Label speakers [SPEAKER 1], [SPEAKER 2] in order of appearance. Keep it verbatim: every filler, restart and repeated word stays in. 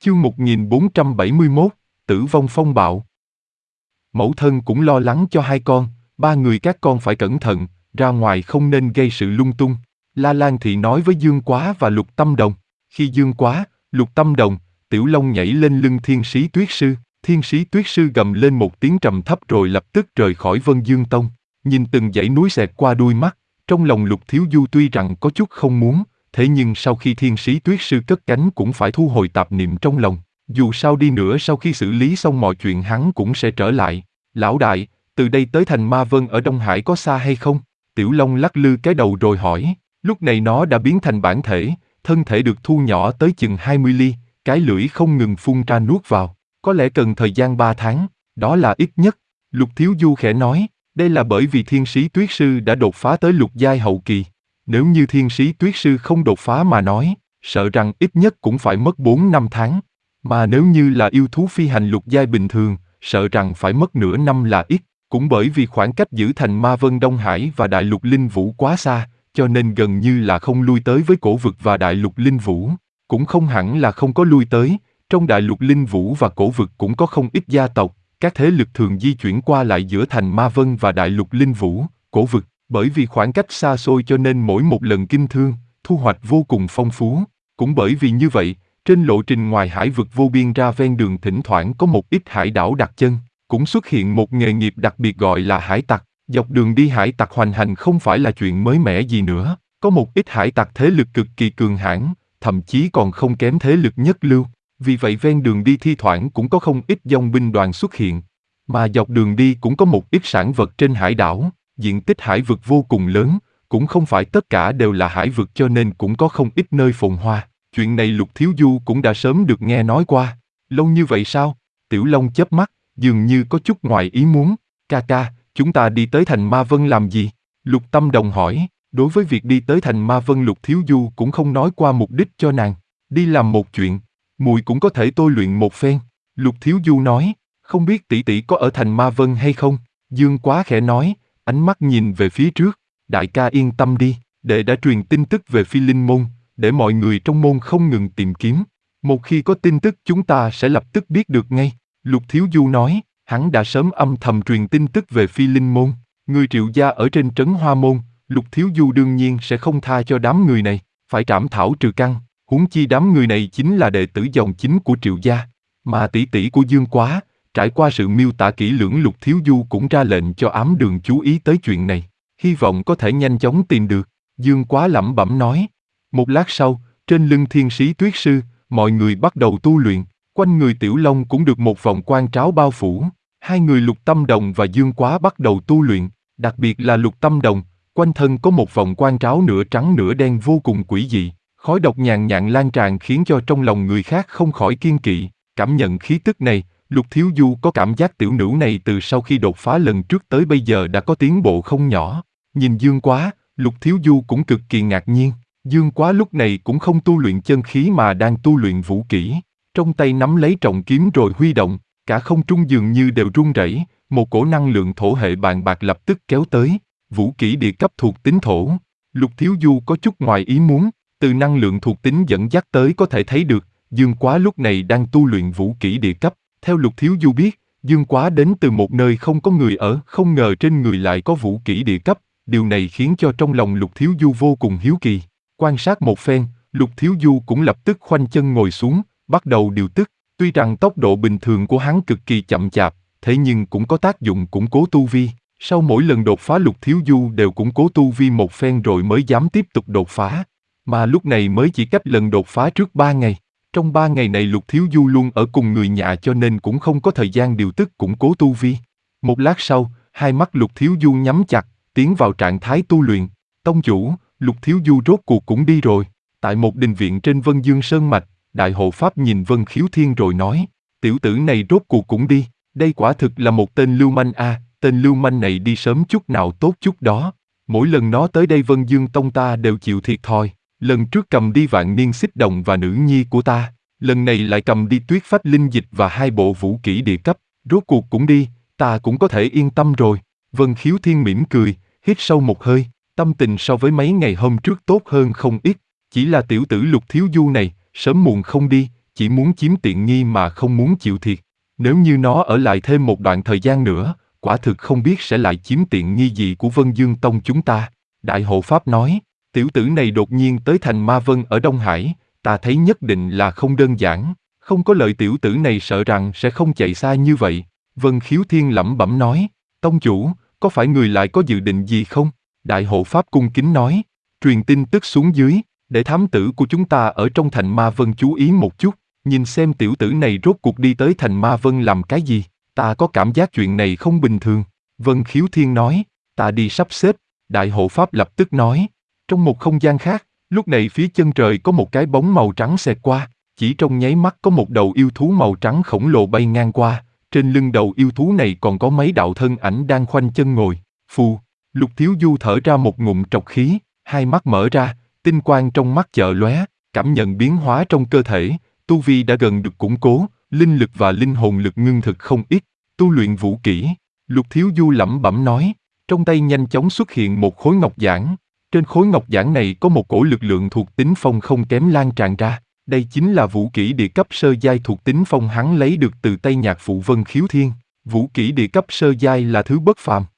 [SPEAKER 1] Chương một nghìn bốn trăm bảy mươi mốt, Tử vong phong bạo. Mẫu thân cũng lo lắng cho hai con, ba người các con phải cẩn thận, ra ngoài không nên gây sự lung tung. La Lan Thị nói với Dương Quá và Lục Tâm Đồng. Khi Dương Quá, Lục Tâm Đồng, Tiểu Long nhảy lên lưng Thiên Sĩ Tuyết Sư, Thiên Sĩ Tuyết Sư gầm lên một tiếng trầm thấp rồi lập tức rời khỏi Vân Dương Tông. Nhìn từng dãy núi xẹt qua đuôi mắt, trong lòng Lục Thiếu Du tuy rằng có chút không muốn, thế nhưng sau khi Thiên Sĩ Tuyết Sư cất cánh cũng phải thu hồi tạp niệm trong lòng. Dù sao đi nữa sau khi xử lý xong mọi chuyện hắn cũng sẽ trở lại. Lão đại, từ đây tới thành Ma Vân ở Đông Hải có xa hay không? Tiểu Long lắc lư cái đầu rồi hỏi. Lúc này nó đã biến thành bản thể, thân thể được thu nhỏ tới chừng hai mươi ly, cái lưỡi không ngừng phun ra nuốt vào. Có lẽ cần thời gian ba tháng, đó là ít nhất. Lục Thiếu Du khẽ nói, đây là bởi vì Thiên Sĩ Tuyết Sư đã đột phá tới lục giai hậu kỳ. Nếu như Thiên Sĩ Tuyết Sư không đột phá mà nói, sợ rằng ít nhất cũng phải mất bốn năm tháng. Mà nếu như là yêu thú phi hành lục giai bình thường, sợ rằng phải mất nửa năm là ít. Cũng bởi vì khoảng cách giữ thành Ma Vân Đông Hải và Đại Lục Linh Vũ quá xa, cho nên gần như là không lui tới với Cổ Vực và Đại Lục Linh Vũ. Cũng không hẳn là không có lui tới, trong Đại Lục Linh Vũ và Cổ Vực cũng có không ít gia tộc, các thế lực thường di chuyển qua lại giữa thành Ma Vân và Đại Lục Linh Vũ, Cổ Vực. Bởi vì khoảng cách xa xôi cho nên mỗi một lần kinh thương, thu hoạch vô cùng phong phú. Cũng bởi vì như vậy, trên lộ trình ngoài hải vực vô biên ra ven đường thỉnh thoảng có một ít hải đảo đặt chân, cũng xuất hiện một nghề nghiệp đặc biệt gọi là hải tặc. Dọc đường đi hải tặc hoành hành không phải là chuyện mới mẻ gì nữa, có một ít hải tặc thế lực cực kỳ cường hãn, thậm chí còn không kém thế lực nhất lưu. Vì vậy ven đường đi thi thoảng cũng có không ít dòng binh đoàn xuất hiện. Mà dọc đường đi cũng có một ít sản vật trên hải đảo. Diện tích hải vực vô cùng lớn, cũng không phải tất cả đều là hải vực cho nên cũng có không ít nơi phồn hoa. Chuyện này Lục Thiếu Du cũng đã sớm được nghe nói qua. Lâu như vậy sao? Tiểu Long chớp mắt, dường như có chút ngoài ý muốn. Ca ca, chúng ta đi tới thành Ma Vân làm gì? Lục Tâm Đồng hỏi. Đối với việc đi tới thành Ma Vân Lục Thiếu Du cũng không nói qua mục đích cho nàng. Đi làm một chuyện, mùi cũng có thể tôi luyện một phen. Lục Thiếu Du nói, không biết tỷ tỷ có ở thành Ma Vân hay không? Dương Quá khẽ nói, ánh mắt nhìn về phía trước. Đại ca yên tâm đi, đệ đã truyền tin tức về Phi Linh Môn, để mọi người trong môn không ngừng tìm kiếm. Một khi có tin tức chúng ta sẽ lập tức biết được ngay. Lục Thiếu Du nói, hắn đã sớm âm thầm truyền tin tức về Phi Linh Môn. Người Triệu gia ở trên trấn Hoa Môn, Lục Thiếu Du đương nhiên sẽ không tha cho đám người này, phải trảm thảo trừ căn. Huống chi đám người này chính là đệ tử dòng chính của Triệu gia. Mà tỷ tỷ của Dương Quá, trải qua sự miêu tả kỹ lưỡng Lục Thiếu Du cũng ra lệnh cho Ám Đường chú ý tới chuyện này, hy vọng có thể nhanh chóng tìm được. Dương Quá lẩm bẩm nói. Một lát sau, trên lưng Thiên Sĩ Tuyết Sư, mọi người bắt đầu tu luyện, quanh người Tiểu Long cũng được một vòng quang tráo bao phủ. Hai người Lục Tâm Đồng và Dương Quá bắt đầu tu luyện, đặc biệt là Lục Tâm Đồng, quanh thân có một vòng quang tráo nửa trắng nửa đen vô cùng quỷ dị, khói độc nhàn nhạt lan tràn khiến cho trong lòng người khác không khỏi kiêng kỵ. Cảm nhận khí tức này, Lục Thiếu Du có cảm giác tiểu nữ này từ sau khi đột phá lần trước tới bây giờ đã có tiến bộ không nhỏ. Nhìn Dương Quá, Lục Thiếu Du cũng cực kỳ ngạc nhiên. Dương Quá lúc này cũng không tu luyện chân khí mà đang tu luyện vũ kỹ. Trong tay nắm lấy trọng kiếm rồi huy động, cả không trung dường như đều rung rẩy, một cổ năng lượng thổ hệ bàn bạc lập tức kéo tới. Vũ kỹ địa cấp thuộc tính thổ. Lục Thiếu Du có chút ngoài ý muốn, từ năng lượng thuộc tính dẫn dắt tới có thể thấy được, Dương Quá lúc này đang tu luyện vũ kỹ địa cấp. Theo Lục Thiếu Du biết, Dương Quá đến từ một nơi không có người ở, không ngờ trên người lại có vũ kỹ địa cấp. Điều này khiến cho trong lòng Lục Thiếu Du vô cùng hiếu kỳ. Quan sát một phen, Lục Thiếu Du cũng lập tức khoanh chân ngồi xuống, bắt đầu điều tức. Tuy rằng tốc độ bình thường của hắn cực kỳ chậm chạp, thế nhưng cũng có tác dụng củng cố tu vi. Sau mỗi lần đột phá Lục Thiếu Du đều củng cố tu vi một phen rồi mới dám tiếp tục đột phá. Mà lúc này mới chỉ cách lần đột phá trước ba ngày. Trong ba ngày này Lục Thiếu Du luôn ở cùng người nhà cho nên cũng không có thời gian điều tức củng cố tu vi. Một lát sau, hai mắt Lục Thiếu Du nhắm chặt, tiến vào trạng thái tu luyện. Tông chủ, Lục Thiếu Du rốt cuộc cũng đi rồi. Tại một đình viện trên Vân Dương Sơn Mạch, Đại Hộ Pháp nhìn Vân Khiếu Thiên rồi nói, tiểu tử này rốt cuộc cũng đi, đây quả thực là một tên lưu manh a, à, tên lưu manh này đi sớm chút nào tốt chút đó. Mỗi lần nó tới đây Vân Dương Tông ta đều chịu thiệt thòi, lần trước cầm đi Vạn Niên Xích Đồng và nữ nhi của ta, lần này lại cầm đi Tuyết Phách Linh Dịch và hai bộ vũ kỹ địa cấp, rốt cuộc cũng đi, ta cũng có thể yên tâm rồi. Vân Khiếu Thiên mỉm cười, hít sâu một hơi, tâm tình so với mấy ngày hôm trước tốt hơn không ít, chỉ là tiểu tử Lục Thiếu Du này, sớm muộn không đi, chỉ muốn chiếm tiện nghi mà không muốn chịu thiệt. Nếu như nó ở lại thêm một đoạn thời gian nữa, quả thực không biết sẽ lại chiếm tiện nghi gì của Vân Dương Tông chúng ta. Đại hộ pháp nói, tiểu tử này đột nhiên tới thành Ma Vân ở Đông Hải, ta thấy nhất định là không đơn giản, không có lợi tiểu tử này sợ rằng sẽ không chạy xa như vậy. Vân Khiếu Thiên lẩm bẩm nói, tông chủ, có phải người lại có dự định gì không? Đại hộ pháp cung kính nói, truyền tin tức xuống dưới, để thám tử của chúng ta ở trong thành Ma Vân chú ý một chút, nhìn xem tiểu tử này rốt cuộc đi tới thành Ma Vân làm cái gì, ta có cảm giác chuyện này không bình thường. Vân Khiếu Thiên nói, ta đi sắp xếp. Đại hộ pháp lập tức nói, trong một không gian khác, lúc này phía chân trời có một cái bóng màu trắng xẹt qua, chỉ trong nháy mắt có một đầu yêu thú màu trắng khổng lồ bay ngang qua, trên lưng đầu yêu thú này còn có mấy đạo thân ảnh đang khoanh chân ngồi. Phù, Lục Thiếu Du thở ra một ngụm trọc khí, hai mắt mở ra, tinh quang trong mắt chợ lóe, cảm nhận biến hóa trong cơ thể, tu vi đã gần được củng cố, linh lực và linh hồn lực ngưng thực không ít, tu luyện vũ kỹ. Lục Thiếu Du lẩm bẩm nói, trong tay nhanh chóng xuất hiện một khối ngọc giản, trên khối ngọc giản này có một cổ lực lượng thuộc tính phong không kém lan tràn ra, đây chính là vũ kỹ địa cấp sơ giai thuộc tính phong hắn lấy được từ tay nhạc phụ Vân Khiếu Thiên. Vũ kỹ địa cấp sơ giai là thứ bất phàm,